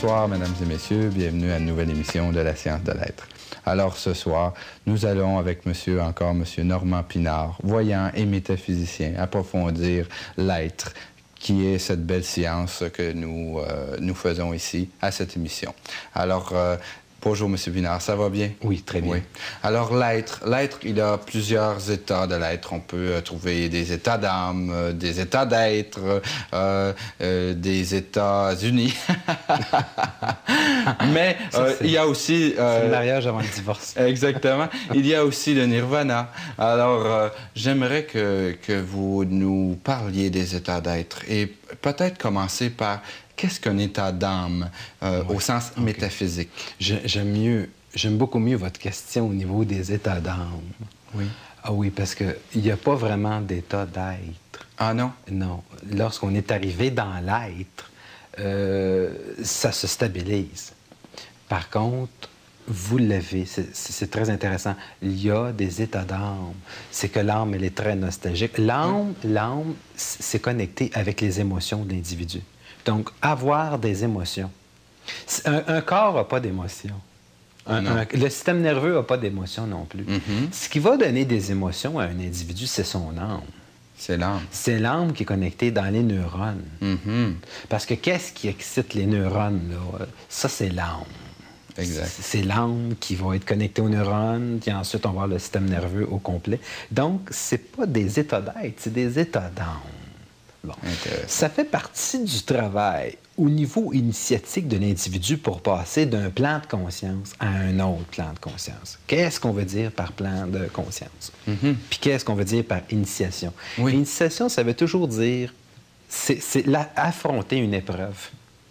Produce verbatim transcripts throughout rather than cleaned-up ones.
Bonsoir, mesdames et messieurs. Bienvenue à une nouvelle émission de la science de l'être. Alors, ce soir, nous allons, avec monsieur, encore monsieur Normand Pinard, voyant et métaphysicien, approfondir l'être, qui est cette belle science que nous, euh, nous faisons ici, à cette émission. Alors, euh, bonjour, monsieur Pinard, ça va bien? Oui, très bien. Oui. Alors, l'être, l'être, il y a plusieurs états de l'être. On peut euh, trouver des états d'âme, euh, des états d'être, euh, euh, des états unis. Mais Ça, euh, il y a aussi... Euh, c'est le mariage avant le divorce. Exactement. Il y a aussi le nirvana. Alors, euh, j'aimerais que, que vous nous parliez des états d'être et peut-être commencer par... Qu'est-ce qu'un état d'âme euh, oui. au sens okay. métaphysique? J'aime mieux, j'aime beaucoup mieux votre question au niveau des états d'âme. Oui. Ah oui, parce qu'il n'y a pas vraiment d'état d'être. Ah non? Non. Lorsqu'on est arrivé dans l'être, euh, ça se stabilise. Par contre, vous l'avez, c'est très intéressant. Il y a des états d'âme. C'est que l'âme, elle est très nostalgique. L'âme, oui. l'âme, c'est connecté avec les émotions de l'individu. Donc, avoir des émotions. Un, un corps n'a pas d'émotions. Le système nerveux n'a pas d'émotions non plus. Mm-hmm. Ce qui va donner des émotions à un individu, c'est son âme. C'est l'âme. C'est l'âme qui est connectée dans les neurones. Mm-hmm. Parce que qu'est-ce qui excite les neurones, là? Ça, c'est l'âme. Exact. C'est l'âme qui va être connectée aux neurones, puis ensuite, on va voir le système nerveux au complet. Donc, c'est pas des états d'être, c'est des états d'âme. Bon. Ça fait partie du travail au niveau initiatique de l'individu pour passer d'un plan de conscience à un autre plan de conscience. Qu'est-ce qu'on veut dire par plan de conscience? Mm-hmm. Puis qu'est-ce qu'on veut dire par initiation? Oui. L'initiation, ça veut toujours dire, c'est affronter une épreuve.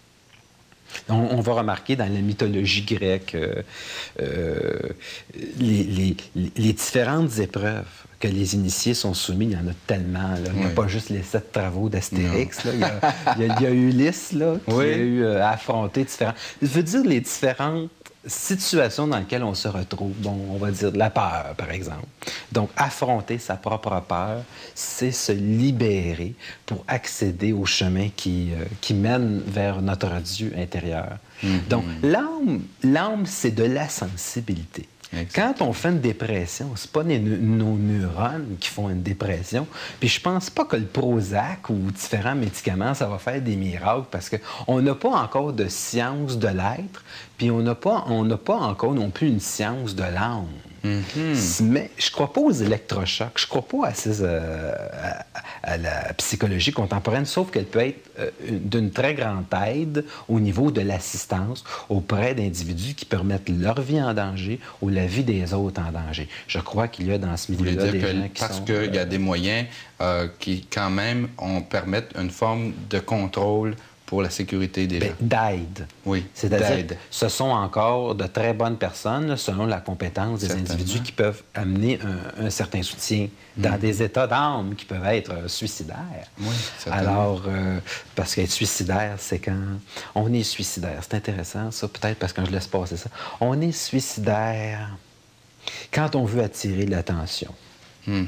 On, on va remarquer dans la mythologie grecque euh, euh, les, les, les différentes épreuves que les initiés sont soumis. Il y en a tellement. Là. Il n'y a oui. pas juste les sept travaux d'Astérix. Il, il, il y a Ulysse là, qui oui. a eu euh, à affronter différents... Je veux dire les différentes situations dans lesquelles on se retrouve. Bon, on va dire de la peur, par exemple. Donc, affronter sa propre peur, c'est se libérer pour accéder au chemin qui, euh, qui mène vers notre Dieu intérieur. Mm-hmm. Donc, l'âme, l'âme, c'est de la sensibilité. Exactement. Quand on fait une dépression, c'est pas nos, nos neurones qui font une dépression. Puis je pense pas que le Prozac ou différents médicaments, ça va faire des miracles parce qu'on n'a pas encore de science de l'être, puis on n'a pas, on n'a pas encore non plus une science de l'âme. Mm-hmm. Mais je crois pas aux électrochocs, je crois pas à, ces, euh, à, à la psychologie contemporaine, sauf qu'elle peut être euh, d'une très grande aide au niveau de l'assistance auprès d'individus qui permettent leur vie en danger ou la vie des autres en danger. Je crois qu'il y a dans ce milieu-là des gens qui parce sont... Parce qu'il euh, y a des moyens euh, qui, quand même, on permettent une forme de contrôle pour la sécurité des gens. D'aide. Oui, c'est-à-dire ce sont encore de très bonnes personnes, là, selon la compétence des Certainement. individus, qui peuvent amener un, un certain soutien dans mmh. des états d'âme qui peuvent être euh, suicidaires. Oui, Alors, euh, parce qu'être suicidaire, c'est quand on est suicidaire. C'est intéressant, ça, peut-être parce que je laisse passer ça. On est suicidaire quand on veut attirer l'attention. Mmh.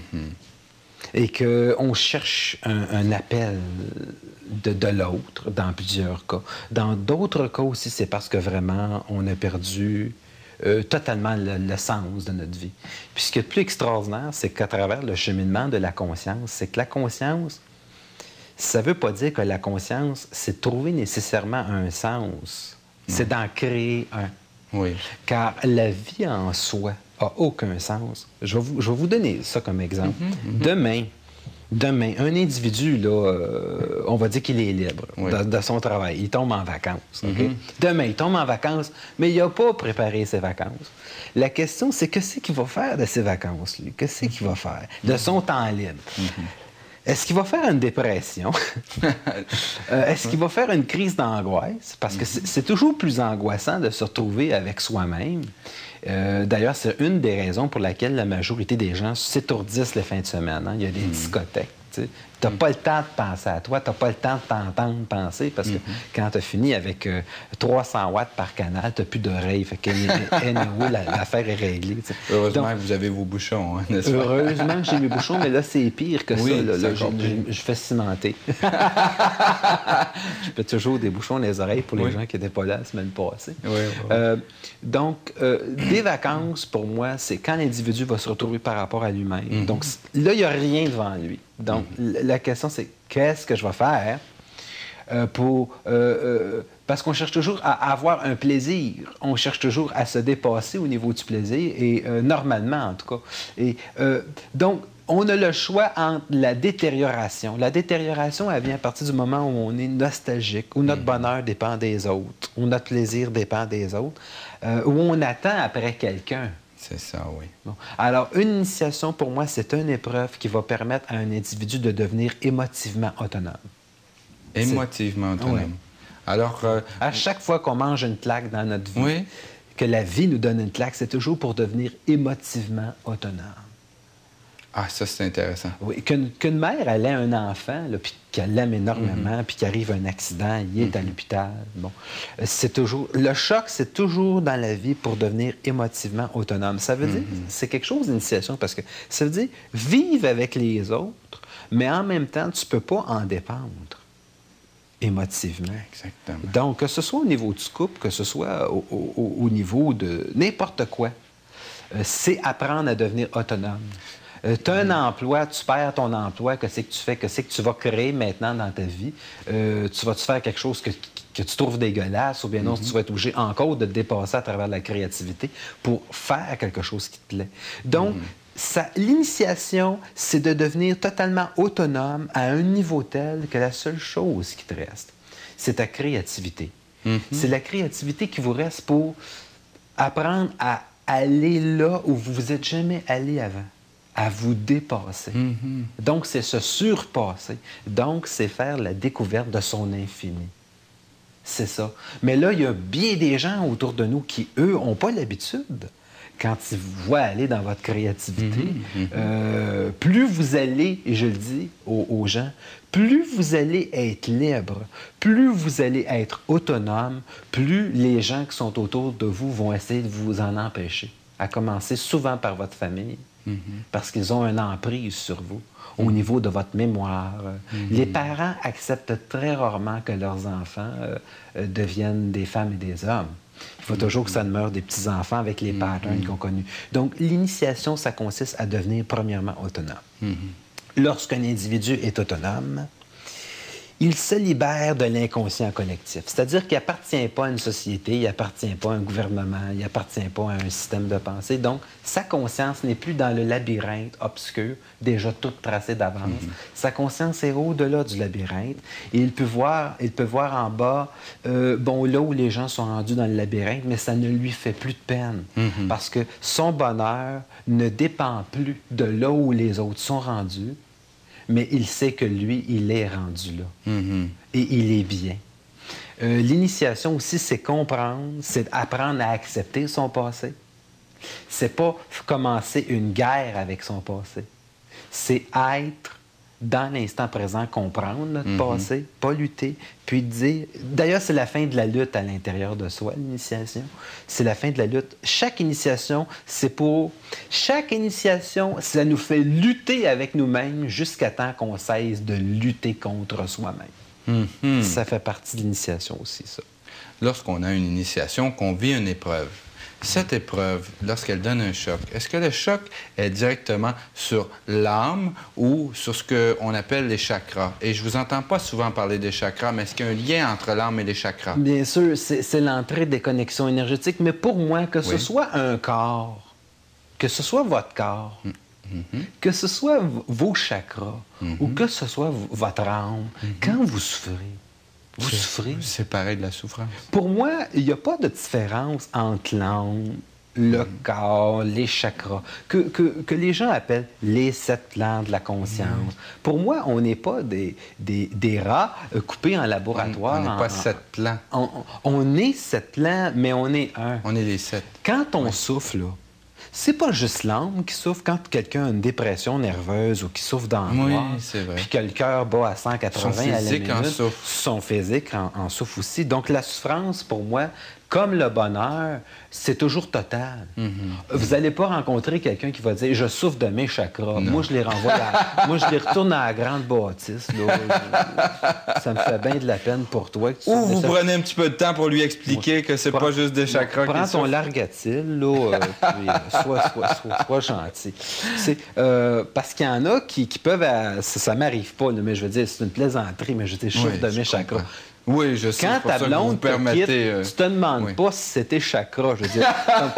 Et qu'on cherche un, un appel de, de l'autre, dans plusieurs cas. Dans d'autres cas aussi, c'est parce que vraiment, on a perdu euh, totalement le, le sens de notre vie. Puis ce qui est le plus extraordinaire, c'est qu'à travers le cheminement de la conscience, c'est que la conscience, ça ne veut pas dire que la conscience, c'est trouver nécessairement un sens. Mmh. C'est d'en créer un. Oui. Car la vie en soi n'a aucun sens. Je vais, vous, je vais vous donner ça comme exemple. Mm-hmm, mm-hmm. Demain, demain, un individu, là, euh, on va dire qu'il est libre oui. de, de son travail. Il tombe en vacances. Okay? Mm-hmm. Demain, il tombe en vacances, mais il n'a pas préparé ses vacances. La question, c'est qu'est-ce qu'il va faire de ses vacances, lui? Qu'est-ce qu'il va faire de son temps libre? Mm-hmm. Est-ce qu'il va faire une dépression? euh, Est-ce qu'il va faire une crise d'angoisse? Parce que c'est toujours plus angoissant de se retrouver avec soi-même. Euh, D'ailleurs, c'est une des raisons pour laquelle la majorité des gens s'étourdissent les fins de semaine. Hein? Il y a des mmh. discothèques. Tu n'as pas le temps de penser à toi, tu n'as pas le temps de t'entendre penser, parce que mm-hmm. quand tu as fini avec euh, trois cents watts par canal, tu n'as plus d'oreilles. Fait que anyway, l'affaire est réglée. T'sais. Heureusement Donc, que vous avez vos bouchons, hein, n'est-ce pas? Heureusement que j'ai mes bouchons, mais là, c'est pire que oui, ça. Là, là, je, je, je fais cimenter. Je fais toujours des bouchons dans les oreilles pour les oui. gens qui n'étaient pas là la semaine passée. Oui, oui. Euh, donc, euh, des vacances, pour moi, c'est quand l'individu va se retrouver par rapport à lui-même. Mm-hmm. Donc, là, il n'y a rien devant lui. Donc, mm-hmm. la question, c'est qu'est-ce que je vais faire euh, pour... Euh, euh, parce qu'on cherche toujours à avoir un plaisir. On cherche toujours à se dépasser au niveau du plaisir, et euh, normalement, en tout cas. Et euh, donc, on a le choix entre la détérioration. La détérioration, elle vient à partir du moment où on est nostalgique, où notre mm-hmm. bonheur dépend des autres, où notre plaisir dépend des autres, euh, où on attend après quelqu'un. C'est ça, oui. Bon. Alors, une initiation, pour moi, c'est une épreuve qui va permettre à un individu de devenir émotivement autonome. Émotivement c'est... autonome. Oui. Alors, euh... à chaque fois qu'on mange une claque dans notre vie, oui. que la vie nous donne une claque, c'est toujours pour devenir émotivement autonome. Ah, ça, c'est intéressant. Oui, qu'une, qu'une mère, elle ait un enfant, là, puis qu'elle l'aime énormément, mm-hmm. puis qu'il arrive un accident, il est mm-hmm. à l'hôpital. Bon, c'est toujours... Le choc, c'est toujours dans la vie pour devenir émotivement autonome. Ça veut mm-hmm. dire, c'est quelque chose d'initiation, parce que ça veut dire vivre avec les autres, mais en même temps, tu ne peux pas en dépendre émotivement. Exactement. Donc, que ce soit au niveau du couple, que ce soit au, au, au niveau de n'importe quoi, euh, c'est apprendre à devenir autonome. Euh, tu as un emploi, tu perds ton emploi, qu'est-ce que tu fais, qu'est-ce que tu vas créer maintenant dans ta vie? Euh, tu vas-tu faire quelque chose que, que tu trouves dégueulasse, ou bien non, mm-hmm. tu vas être obligé encore de te dépasser à travers la créativité pour faire quelque chose qui te plaît. Donc, mm-hmm. ça, l'initiation, c'est de devenir totalement autonome à un niveau tel que la seule chose qui te reste, c'est ta créativité. Mm-hmm. C'est la créativité qui vous reste pour apprendre à aller là où vous vous êtes jamais allé avant. À vous dépasser. Mm-hmm. Donc, c'est se surpasser. Donc, c'est faire la découverte de son infini. C'est ça. Mais là, il y a bien des gens autour de nous qui, eux, n'ont pas l'habitude. Quand ils vous voient aller dans votre créativité, mm-hmm. Mm-hmm. Euh, plus vous allez, et je le dis aux, aux gens, plus vous allez être libre, plus vous allez être autonome, plus les gens qui sont autour de vous vont essayer de vous en empêcher. À commencer souvent par votre famille. Mm-hmm. Parce qu'ils ont une emprise sur vous, mm-hmm. au niveau de votre mémoire. Mm-hmm. Les parents acceptent très rarement que leurs enfants euh, euh, deviennent des femmes et des hommes. Il faut mm-hmm. toujours que ça demeure des petits-enfants avec les mm-hmm. patterns qu'ils ont connus. Donc, l'initiation, ça consiste à devenir premièrement autonome. Mm-hmm. Lorsqu'un individu est autonome, il se libère de l'inconscient collectif. C'est-à-dire qu'il n'appartient pas à une société, il n'appartient pas à un gouvernement, il n'appartient pas à un système de pensée. Donc, sa conscience n'est plus dans le labyrinthe obscur, déjà tout tracé d'avance. Mm-hmm. Sa conscience est au-delà du labyrinthe. Et il peut voir, il peut voir en bas, euh, bon, là où les gens sont rendus dans le labyrinthe, mais ça ne lui fait plus de peine. Mm-hmm. Parce que son bonheur ne dépend plus de là où les autres sont rendus, mais il sait que lui, il est rendu là. Mm-hmm. Et il est bien. Euh, l'initiation aussi, c'est comprendre, c'est apprendre à accepter son passé. C'est pas commencer une guerre avec son passé. C'est être dans l'instant présent, comprendre notre mm-hmm. passé, pas lutter, puis dire... D'ailleurs, c'est la fin de la lutte à l'intérieur de soi, l'initiation. C'est la fin de la lutte. Chaque initiation, c'est pour... Chaque initiation, ça nous fait lutter avec nous-mêmes jusqu'à temps qu'on cesse de lutter contre soi-même. Mm-hmm. Ça fait partie de l'initiation aussi, ça. Lorsqu'on a une initiation, qu'on vit une épreuve, cette épreuve, lorsqu'elle donne un choc, est-ce que le choc est directement sur l'âme ou sur ce qu'on appelle les chakras? Et je ne vous entends pas souvent parler des chakras, mais est-ce qu'il y a un lien entre l'âme et les chakras? Bien sûr, c'est, c'est l'entrée des connexions énergétiques, mais pour moi, que ce oui. soit un corps, que ce soit votre corps, mm-hmm. que ce soit v- vos chakras, mm-hmm. ou que ce soit v- votre âme, mm-hmm. quand vous souffrez, vous c'est, souffrez. C'est pareil de la souffrance. Pour moi, il n'y a pas de différence entre l'âme, le mm. corps, les chakras, que, que, que les gens appellent les sept plans de la conscience. Mm. Pour moi, on n'est pas des, des, des rats euh, coupés en laboratoire. On n'est pas en, sept plans. On, on est sept plans, mais on est un. On est les sept. Quand on ouais. souffle, là, c'est pas juste l'âme qui souffre. Quand quelqu'un a une dépression nerveuse ou qui souffre d'angoisse, oui, puis que le cœur bat à cent quatre-vingts à la minute, en souffre. son physique en, en souffre aussi. Donc, la souffrance, pour moi, comme le bonheur, c'est toujours total. Mm-hmm. Vous n'allez pas rencontrer quelqu'un qui va dire « je souffre de mes chakras ». Moi, je les renvoie à... Moi, je les retourne à la grande bâtisse. Là. Ça me fait bien de la peine pour toi. Que tu Ou vous ça... prenez un petit peu de temps pour lui expliquer moi, que c'est prends... pas juste des chakras. Prends ton largatil, là, euh, puis euh, sois, sois, sois, sois gentil. C'est, euh, parce qu'il y en a qui, qui peuvent... À... Ça, ça m'arrive pas, là, mais je veux dire, c'est une plaisanterie, mais je veux dire, je souffre oui, de mes chakras. Oui, je sais. Quand ta blonde te quitte, euh... tu te demandes oui. pas si c'était chakra. Je veux dire, quand,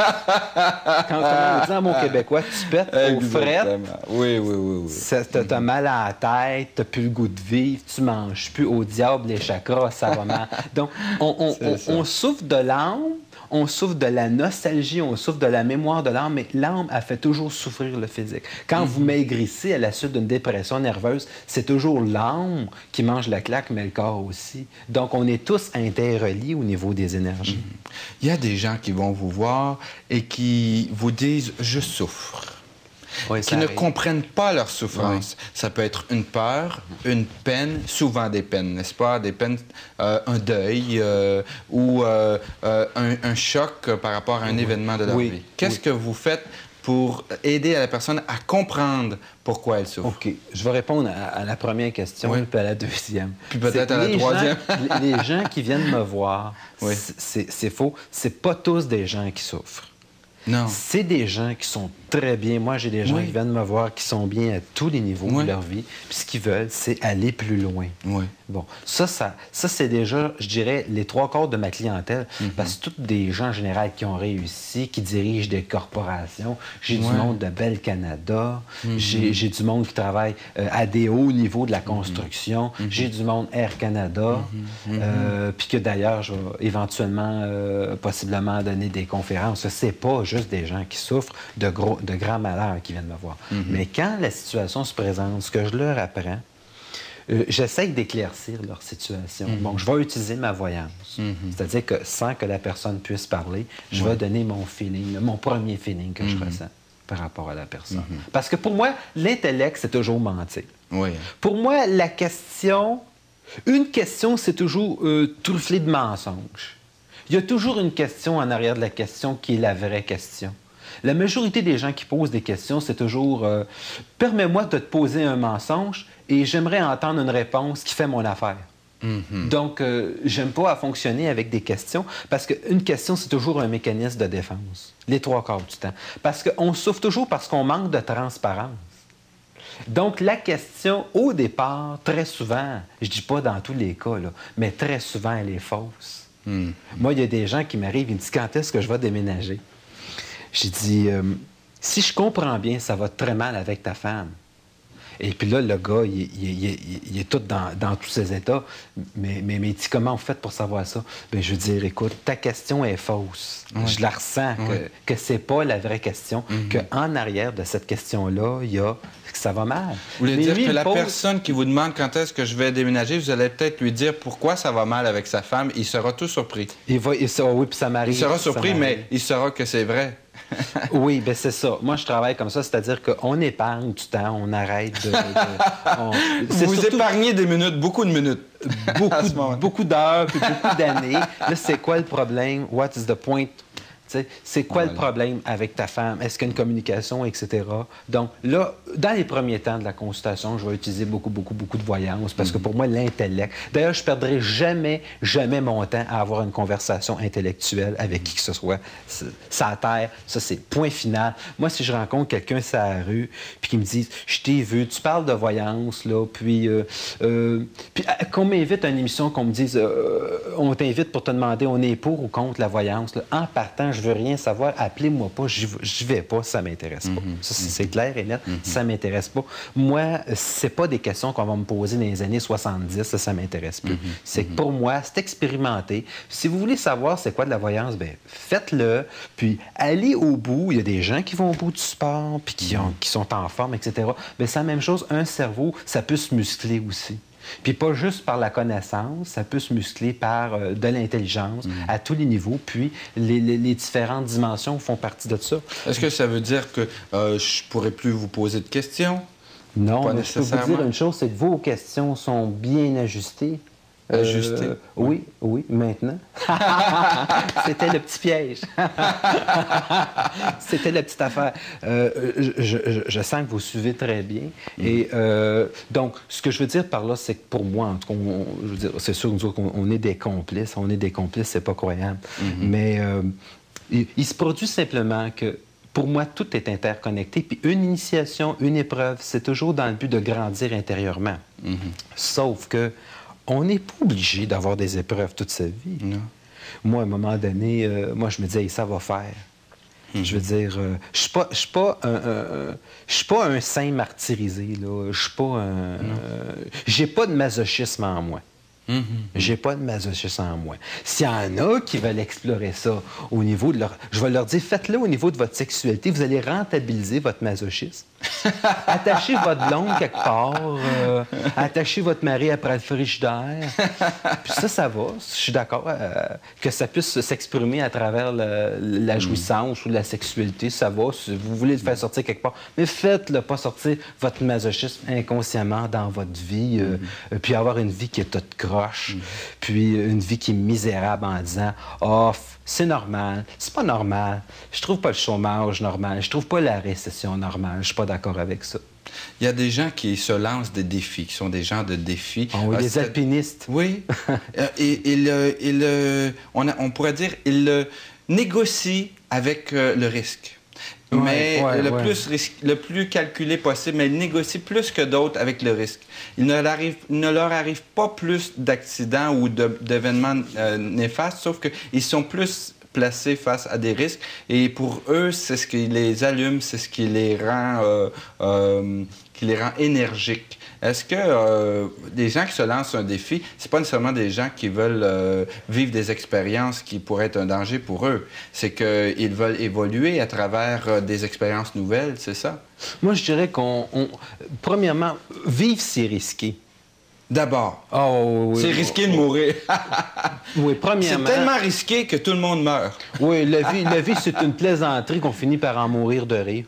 quand on dit en mot québécois, tu pètes aux frettes. Oui, oui, oui. oui. Ça, t'as, t'as mal à la tête, t'as plus le goût de vivre, tu manges plus. Au diable, les chakras, ça va mal. Donc, on, on, on, on souffre de l'âme, on souffre de la nostalgie, on souffre de la mémoire de l'âme, mais l'âme, elle fait toujours souffrir le physique. Quand mm-hmm. vous maigrissez à la suite d'une dépression nerveuse, c'est toujours l'âme qui mange la claque, mais le corps aussi. Donc, on est tous interreliés au niveau des énergies. Mm-hmm. Il y a des gens qui vont vous voir et qui vous disent « je souffre ». Oui, qui ne arrive. comprennent pas leur souffrance. Oui. Ça peut être une peur, une peine, souvent des peines, n'est-ce pas? Des peines, euh, un deuil euh, ou euh, euh, un, un choc par rapport à un oui. événement de leur oui. vie. Qu'est-ce oui. que vous faites pour aider à la personne à comprendre pourquoi elle souffre? OK. Je vais répondre à, à la première question oui. puis à la deuxième. Puis peut-être à la troisième. Gens, les gens qui viennent me voir, oui. c'est, c'est faux. C'est pas tous des gens qui souffrent. Non. C'est des gens qui sont très bien. Moi, j'ai des gens oui. qui viennent me voir qui sont bien à tous les niveaux oui. de leur vie. Puis ce qu'ils veulent, c'est aller plus loin. Oui. Bon, ça, ça, ça c'est déjà, je dirais, les trois quarts de ma clientèle. Mm-hmm. Parce que tous des gens en général qui ont réussi, qui dirigent des corporations. J'ai ouais. du monde de Bell Canada. Mm-hmm. J'ai, j'ai du monde qui travaille euh, à des hauts niveaux de la construction. Mm-hmm. J'ai du monde Air Canada. Mm-hmm. Euh, puis que d'ailleurs, je vais éventuellement, euh, possiblement donner des conférences. C'est pas juste des gens qui souffrent de, gros, de grands malheurs qui viennent me voir. Mm-hmm. Mais quand la situation se présente, ce que je leur apprends, Euh, j'essaie d'éclaircir leur situation. Mm-hmm. Bon, je vais utiliser ma voyance. Mm-hmm. C'est-à-dire que sans que la personne puisse parler, je ouais. vais donner mon feeling, mon premier feeling que mm-hmm. je ressens par rapport à la personne. Mm-hmm. Parce que pour moi, l'intellect, c'est toujours mentir. Oui. Pour moi, la question... Une question, c'est toujours euh, trufflé de mensonges. Il y a toujours une question en arrière de la question qui est la vraie question. La majorité des gens qui posent des questions, c'est toujours euh, « Permets-moi de te poser un mensonge et j'aimerais entendre une réponse qui fait mon affaire. Mm-hmm. » Donc, euh, j'aime pas à fonctionner avec des questions parce qu'une question, c'est toujours un mécanisme de défense, les trois quarts du temps. Parce qu'on souffre toujours parce qu'on manque de transparence. Donc, la question, au départ, très souvent, je dis pas dans tous les cas, là, mais très souvent, elle est fausse. Mm-hmm. Moi, il y a des gens qui m'arrivent, ils me disent « Quand est-ce que je vais déménager? » J'ai dit, euh, si je comprends bien, ça va très mal avec ta femme. Et puis là, le gars, il, il, il, il est tout dans, dans tous ses états. Mais, mais, mais il dit, comment on fait pour savoir ça? Bien, je veux dire, écoute, ta question est fausse. Oui. Je la ressens, oui. que, que c'est pas la vraie question. Mm-hmm. Qu'en arrière de cette question-là, il y a que ça va mal. Vous voulez mais dire lui, que la pose... personne qui vous demande quand est-ce que je vais déménager, vous allez peut-être lui dire pourquoi ça va mal avec sa femme. Il sera tout surpris. Il va, il sera, oui, puis ça m'arrive. Il sera surpris, mais il saura que c'est vrai. Oui, bien c'est ça. Moi, je travaille comme ça, c'est-à-dire qu'on épargne du temps, on arrête de... de on... Vous surtout... épargnez des minutes, beaucoup de minutes. Beaucoup, beaucoup d'heures, puis beaucoup d'années. Là, c'est quoi le problème? What is the point? T'sais, c'est quoi voilà. le problème avec ta femme? Est-ce qu'il y a une communication, et cetera? Donc là, dans les premiers temps de la consultation, je vais utiliser beaucoup, beaucoup, beaucoup de voyance parce mm-hmm. que pour moi, l'intellect... D'ailleurs, je ne perdrai jamais, jamais mon temps à avoir une conversation intellectuelle avec qui que ce soit. Ça à terre, ça, c'est point final. Moi, si je rencontre quelqu'un sur la rue puis qui me dit « Je t'ai vu, tu parles de voyance, là, puis, euh, euh, puis qu'on m'invite à une émission, qu'on me dise euh, « On t'invite pour te demander, on est pour ou contre la voyance? » En partant, je veux rien savoir, appelez-moi pas, je vais pas, ça m'intéresse pas. Mm-hmm. Ça, c'est clair et net, mm-hmm. ça m'intéresse pas. Moi, c'est pas des questions qu'on va me poser dans les années soixante-dix, ça, ça m'intéresse plus. Mm-hmm. C'est que pour moi, c'est expérimenté. Si vous voulez savoir c'est quoi de la voyance, bien, faites-le, puis allez au bout. Il y a des gens qui vont au bout du sport, puis qui, ont, qui sont en forme, et cetera. Bien, c'est la même chose, un cerveau, ça peut se muscler aussi. Puis pas juste par la connaissance, ça peut se muscler par euh, de l'intelligence mm. à tous les niveaux, puis les, les, les différentes dimensions font partie de ça. Est-ce que ça veut dire que euh, je ne pourrais plus vous poser de questions? Non, pas mais je peux vous dire une chose, c'est que vos questions sont bien ajustées. Ajustées? Euh, oui, oui, maintenant. C'était le petit piège. C'était la petite affaire. Euh, je, je, je sens que vous suivez très bien. Mm. Et euh, donc, ce que je veux dire par là, c'est que pour moi, en tout cas, on, je veux dire, c'est sûr que nous autres, on, on est des complices. On est des complices, c'est pas croyable. Mm-hmm. Mais euh, il, il se produit simplement que pour moi, tout est interconnecté. Puis une initiation, une épreuve, c'est toujours dans le but de grandir intérieurement. Mm-hmm. Sauf que on n'est pas obligé d'avoir des épreuves toute sa vie. Non. Moi, à un moment donné, euh, moi, je me disais, hey, ça va faire. Mm-hmm. Je veux dire, euh, je ne suis pas, un, un, un, pas un saint martyrisé. Je suis pas un... Euh, j'ai pas de masochisme en moi. Mm-hmm. J'ai pas de masochisme en moi. S'il y en a qui veulent explorer ça au niveau de leur... Je vais leur dire, faites-le au niveau de votre sexualité. Vous allez rentabiliser votre masochisme. Attachez votre blonde quelque part. Euh, attachez votre mari après le frigidaire. Puis ça, ça va. Je suis d'accord euh, que ça puisse s'exprimer à travers le, la jouissance mm. ou la sexualité. Ça va. Si vous voulez le faire sortir quelque part. Mais faites-le pas sortir votre masochisme inconsciemment dans votre vie. Euh, mm. Puis avoir une vie qui est toute croche. Mm. Puis une vie qui est misérable en disant « Oh, c'est normal. C'est pas normal. Je trouve pas le chômage normal. Je trouve pas la récession normale. Je suis pas d'accord avec ça. » Il y a des gens qui se lancent des défis, qui sont des gens de défis. Oh, oui, les alpinistes. Oui. et, et le, et le, on, a, on pourrait dire ils négocient avec euh, le risque. Ouais, mais ouais, le, ouais. Plus risque, le plus calculé possible, mais ils négocient plus que d'autres avec le risque. Il ne, arrive, il ne leur arrive pas plus d'accidents ou d'événements euh, néfastes, sauf qu'ils sont plus placés face à des risques. Et pour eux, c'est ce qui les allume, c'est ce qui les rend, euh, euh, qui les rend énergiques. Est-ce que euh, des gens qui se lancent un défi, c'est pas nécessairement des gens qui veulent euh, vivre des expériences qui pourraient être un danger pour eux? C'est qu'ils veulent évoluer à travers euh, des expériences nouvelles, c'est ça? Moi, je dirais qu'on... On... Premièrement, vivre, c'est risqué. D'abord. Oh, oui, c'est risqué de mourir. Oui, premièrement... C'est tellement risqué que tout le monde meurt. Oui, la vie, la vie c'est une plaisanterie qu'on finit par en mourir de rire.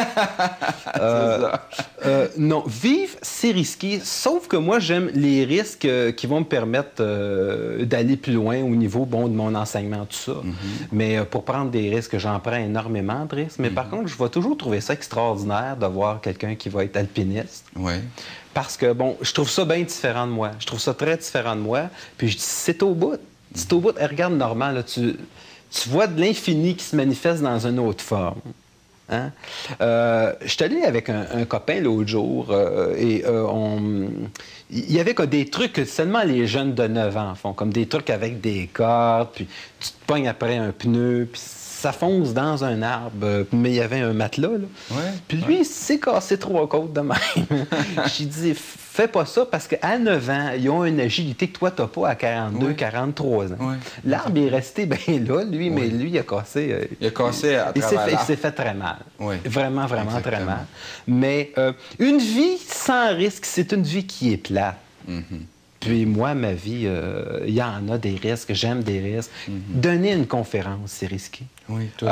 euh, c'est ça. Euh, non, vivre, c'est risqué, sauf que moi, j'aime les risques euh, qui vont me permettre euh, d'aller plus loin au niveau bon, de mon enseignement, tout ça. Mm-hmm. Mais euh, pour prendre des risques, j'en prends énormément de risques. Mais mm-hmm. par contre, je vais toujours trouver ça extraordinaire de voir quelqu'un qui va être alpiniste. Oui. Parce que, bon, je trouve ça bien différent de moi. Je trouve ça très différent de moi. Puis je dis, c'est au bout. C'est au bout. Et regarde, Normand, là, tu, tu vois de l'infini qui se manifeste dans une autre forme. Hein? Euh, je suis allé avec un, un copain l'autre jour euh, et euh, on... il y avait comme des trucs que seulement les jeunes de neuf ans font, comme des trucs avec des cordes, puis tu te pognes après un pneu, puis ça fonce dans un arbre, mais il y avait un matelas, là. Ouais, puis lui, ouais. il s'est cassé trois côtes de même. J'ai dit, fais pas ça, parce qu'à neuf ans, ils ont une agilité que toi, t'as pas à quarante-deux, quarante-trois ans. Ouais. L'arbre est resté bien là, lui, mais lui, il a cassé... Euh, il a cassé à il travers s'est fait, il s'est fait très mal. Oui. Vraiment, vraiment Exactement. très mal. Mais euh, une vie sans risque, c'est une vie qui est plate. Mm-hmm. Puis moi, ma vie, euh, il y en a des risques, j'aime des risques. Mm-hmm. Donner une conférence, c'est risqué. Oui, toujours.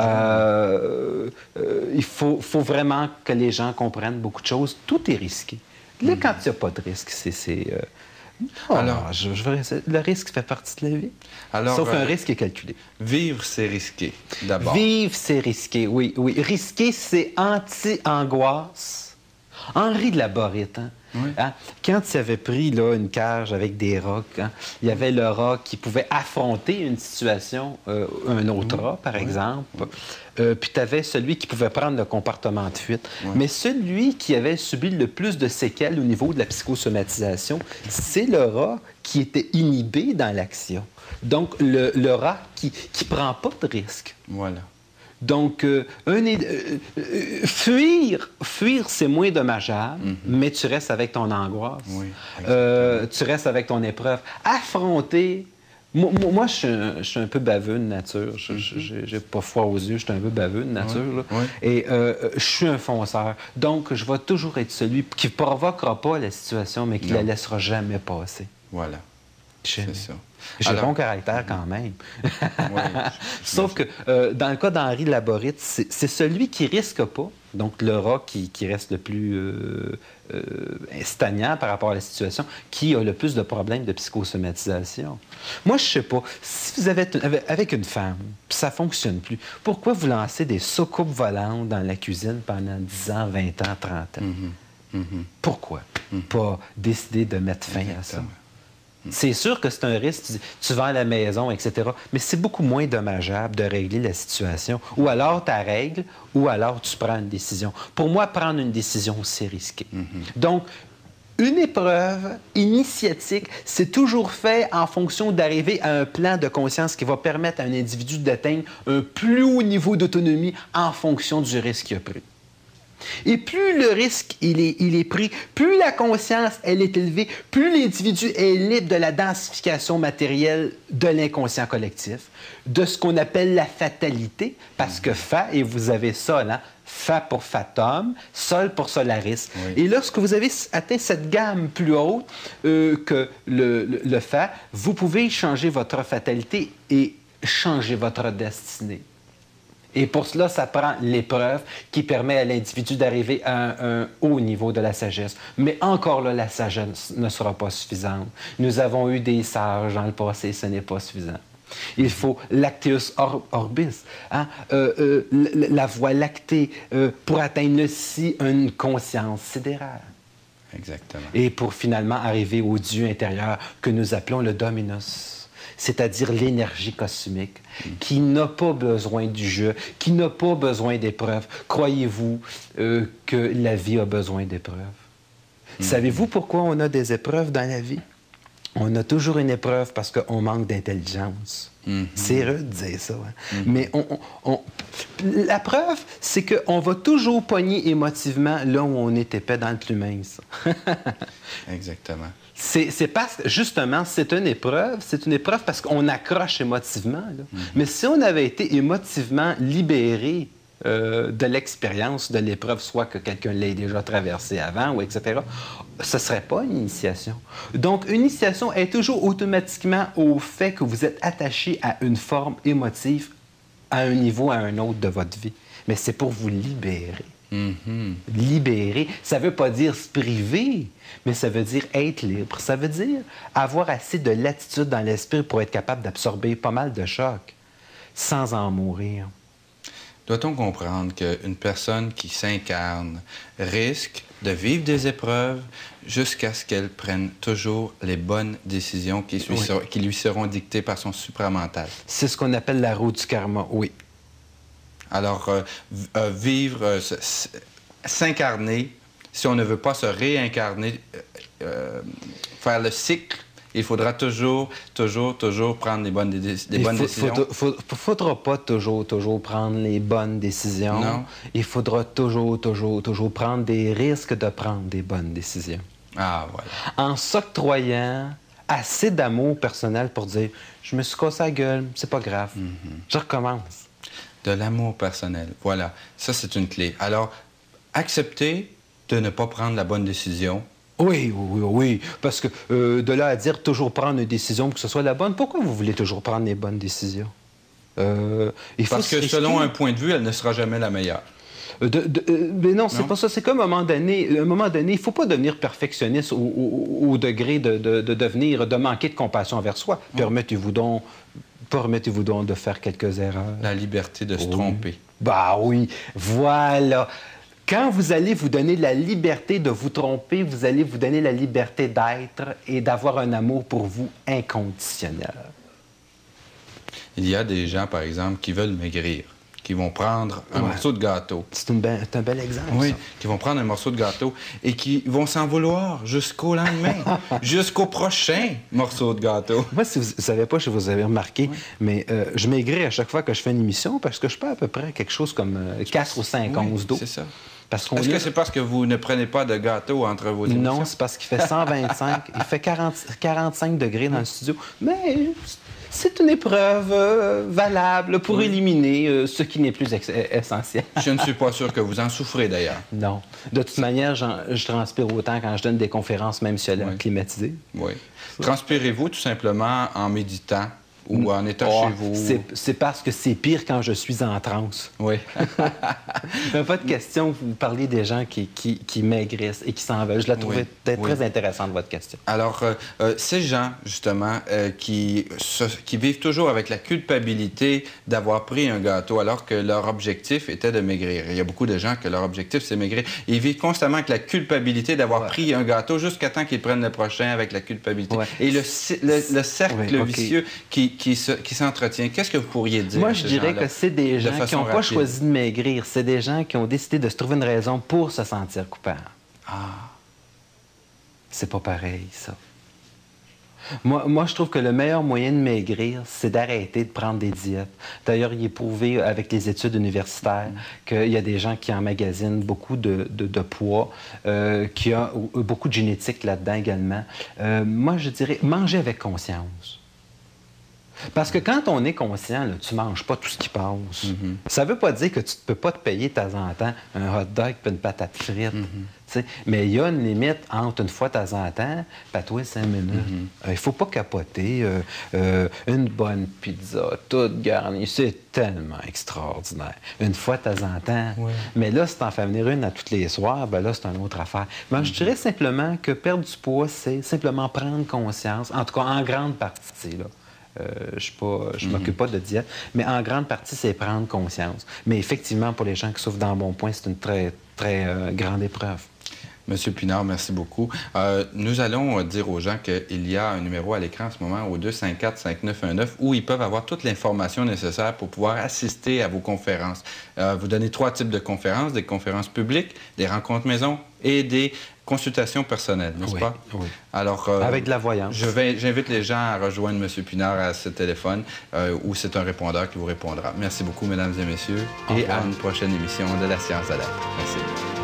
Euh, euh, il faut, faut vraiment que les gens comprennent beaucoup de choses. Tout est risqué. Là, mm-hmm. quand il n'y a pas de risque, c'est... c'est euh... oh, Alors, je, je, le risque fait partie de la vie. Alors, sauf euh, un risque est calculé. Vivre, c'est risqué, d'abord. Vivre, c'est risqué, oui. oui. Risqué, c'est anti-angoisse. Henri de la Borite, hein? Oui. Hein? Quand il avait pris là, une cage avec des rats, hein, il y avait le rat qui pouvait affronter une situation, euh, un autre rat, par oui. exemple. Oui. Euh, puis tu avais celui qui pouvait prendre le comportement de fuite. Oui. Mais celui qui avait subi le plus de séquelles au niveau de la psychosomatisation, c'est le rat qui était inhibé dans l'action. Donc, le, le rat qui ne prend pas de risque. Voilà. Donc, euh, un, euh, euh, fuir, fuir c'est moins dommageable, mm-hmm. mais tu restes avec ton angoisse. Oui, euh, tu restes avec ton épreuve. Affronter, Moi, moi je, suis un, je suis un peu baveux de nature. Je n'ai pas froid aux yeux, je suis un peu baveux de nature. Oui, là. Oui. Et euh, je suis un fonceur. Donc, je vais toujours être celui qui ne provoquera pas la situation, mais qui ne la laissera jamais passer. Voilà. C'est ça. J'ai un bon caractère quand même. Oui, sauf que euh, dans le cas d'Henri Laborit, c'est celui qui risque pas, donc le rat qui, qui reste le plus euh, euh, stagnant par rapport à la situation, qui a le plus de problèmes de psychosomatisation. Moi, je sais pas, si vous avez avec une femme, puis ça fonctionne plus, pourquoi vous lancez des soucoupes volantes dans la cuisine pendant dix ans, vingt ans, trente ans? Mm-hmm. Mm-hmm. Pourquoi mm-hmm. pas décider de mettre fin Exactement. à ça? C'est sûr que c'est un risque, tu, tu vends la maison, et cetera. Mais c'est beaucoup moins dommageable de régler la situation. Ou alors tu règles, ou alors tu prends une décision. Pour moi, prendre une décision, c'est risqué. Mm-hmm. Donc, une épreuve initiatique, c'est toujours fait en fonction d'arriver à un plan de conscience qui va permettre à un individu d'atteindre un plus haut niveau d'autonomie en fonction du risque qu'il a pris. Et plus le risque il est, il est pris, plus la conscience elle est élevée, plus l'individu est libre de la densification matérielle de l'inconscient collectif, de ce qu'on appelle la fatalité, parce que fa, et vous avez ça là, fa pour fatum, sol pour solaris. Oui. Et lorsque vous avez atteint cette gamme plus haute euh, que le, le, le fa, vous pouvez changer votre fatalité et changer votre destinée. Et pour cela, ça prend l'épreuve qui permet à l'individu d'arriver à un, un haut niveau de la sagesse. Mais encore là, la sagesse ne sera pas suffisante. Nous avons eu des sages dans le passé, ce n'est pas suffisant. Il faut lacteus or, orbis, hein? euh, euh, la, la voie lactée, euh, pour atteindre aussi une conscience sidérale. Exactement. Et pour finalement arriver au Dieu intérieur que nous appelons le Dominus. C'est-à-dire l'énergie cosmique, mmh. qui n'a pas besoin du jeu, qui n'a pas besoin d'épreuves. Croyez-vous euh, que la vie a besoin d'épreuves? Mmh. Savez-vous pourquoi on a des épreuves dans la vie? On a toujours une épreuve parce qu'on manque d'intelligence. Mmh. C'est rude de dire ça. Hein? Mmh. Mais on, on, on... la preuve, c'est qu'on va toujours pogner émotivement là où on est épais dans le plus mince. Exactement. C'est parce que, justement, c'est une épreuve. C'est une épreuve parce qu'on accroche émotivement. Là. Mm-hmm. Mais si on avait été émotivement libéré euh, de l'expérience de l'épreuve, soit que quelqu'un l'ait déjà traversé avant, ou et cetera, ce ne serait pas une initiation. Donc, une initiation est toujours automatiquement au fait que vous êtes attaché à une forme émotive à un niveau, à un autre de votre vie. Mais c'est pour vous libérer. Mm-hmm. Libérer, ça ne veut pas dire se priver, mais ça veut dire être libre. Ça veut dire avoir assez de latitude dans l'esprit pour être capable d'absorber pas mal de chocs sans en mourir. Doit-on comprendre qu'une personne qui s'incarne risque de vivre des épreuves jusqu'à ce qu'elle prenne toujours les bonnes décisions qui lui, oui. seront, qui lui seront dictées par son supramental? C'est ce qu'on appelle la roue du karma, oui. Alors, euh, euh, vivre, euh, s'incarner, si on ne veut pas se réincarner, euh, faire le cycle, il faudra toujours, toujours, toujours prendre les bonnes, dé les bonnes faut, décisions. Il ne faudra pas toujours, toujours prendre les bonnes décisions. Non. Il faudra toujours, toujours, toujours prendre des risques de prendre des bonnes décisions. Ah, voilà. En s'octroyant assez d'amour personnel pour dire « je me suis cassé la gueule, c'est pas grave, mm-hmm. je recommence ». De l'amour personnel, voilà. Ça, c'est une clé. Alors, accepter de ne pas prendre la bonne décision. Oui, oui, oui. Parce que euh, de là à dire toujours prendre une décision pour que ce soit la bonne, pourquoi vous voulez toujours prendre les bonnes décisions? Euh, il faut Parce que selon un point de vue, elle ne sera jamais la meilleure. De, de, euh, mais non, c'est pas ça. C'est comme à un moment donné, à un moment donné, il ne faut pas devenir perfectionniste au, au, au degré de, de, de devenir, de manquer de compassion envers soi. Oh. Permettez-vous donc... Permettez-vous donc de faire quelques erreurs. La liberté de se oui. tromper. Bah oui, voilà. Quand vous allez vous donner la liberté de vous tromper, vous allez vous donner la liberté d'être et d'avoir un amour pour vous inconditionnel. Il y a des gens, par exemple, qui veulent maigrir, qui vont prendre un ouais. morceau de gâteau. C'est un bel exemple, Oui, ça. Qui vont prendre un morceau de gâteau et qui vont s'en vouloir jusqu'au lendemain, jusqu'au prochain morceau de gâteau. Moi, si vous ne savez pas, si vous avez remarqué, oui. mais euh, je maigris à chaque fois que je fais une émission parce que je perds à peu près quelque chose comme euh, quatre ou cinq onces oui, d'eau. c'est ça. Est-ce que c'est parce que vous ne prenez pas de gâteau entre vos émissions? Non, c'est parce qu'il fait cent vingt-cinq, il fait quarante, quarante-cinq degrés dans le studio. Mais... c'est une épreuve euh, valable pour oui. éliminer euh, ce qui n'est plus essentiel. Je ne suis pas sûr que vous en souffrez, d'ailleurs. Non. De toute manière, je transpire autant quand je donne des conférences, même si elle est oui. climatisée. Oui. Transpirez-vous tout simplement en méditant ou en étant oh, chez vous? C'est parce que c'est pire quand je suis en transe. Oui. Mais pas de question, vous parlez des gens qui, qui, qui maigrissent et qui s'en veulent. Je la trouvais oui. peut-être oui. très intéressante, votre question. Alors, euh, euh, ces gens, justement, euh, qui, se, qui vivent toujours avec la culpabilité d'avoir pris un gâteau alors que leur objectif était de maigrir. Il y a beaucoup de gens que leur objectif, c'est maigrir. Ils vivent constamment avec la culpabilité d'avoir ouais. pris un gâteau jusqu'à temps qu'ils prennent le prochain avec la culpabilité. Ouais. Et le, le, le cercle oui, okay. vicieux qui qui, se, qui s'entretient. Qu'est-ce que vous pourriez dire? Moi, je dirais que c'est des gens qui n'ont pas choisi de maigrir. C'est des gens qui ont décidé de se trouver une raison pour se sentir coupable. Ah. C'est pas pareil, ça. Moi, moi, je trouve que le meilleur moyen de maigrir, c'est d'arrêter de prendre des diètes. D'ailleurs, il est prouvé avec les études universitaires mmh. qu'il y a des gens qui emmagasinent beaucoup de, de, de poids, euh, qu'il y a beaucoup de génétique là-dedans également. Euh, moi, je dirais, manger avec conscience. Parce que quand on est conscient, là, tu ne manges pas tout ce qui passe. Mm-hmm. Ça ne veut pas dire que tu ne peux pas te payer de temps en temps un hot dog et une patate frite. Mm-hmm. Mais il y a une limite entre une fois de temps en temps et toi cinq minutes. Mm-hmm. Il ne faut pas capoter. Euh, euh, une bonne pizza, toute garnie, c'est tellement extraordinaire. Une fois de temps en temps. Ouais. Mais là, si tu en fais venir une à tous les soirs, ben là, c'est une autre affaire. Mais mm-hmm. je dirais simplement que perdre du poids, c'est simplement prendre conscience, en tout cas en grande partie, là. Euh, je ne m'occupe mm-hmm. pas de diète, mais en grande partie, c'est prendre conscience. Mais effectivement, pour les gens qui souffrent d'embonpoint, c'est une très, très euh, grande épreuve. Monsieur Pinard, merci beaucoup. Euh, nous allons dire aux gens qu'il y a un numéro à l'écran en ce moment au deux cinq quatre cinq neuf un neuf où ils peuvent avoir toute l'information nécessaire pour pouvoir assister à vos conférences. Euh, vous donnez trois types de conférences, des conférences publiques, des rencontres maison et des consultations personnelles, n'est-ce oui, pas? Oui. Alors, euh, avec de la voyance. J'invite les gens à rejoindre M. Pinard à ce téléphone euh, où c'est un répondeur qui vous répondra. Merci beaucoup, mesdames et messieurs, et à une prochaine émission de La Science de l'Être. Merci.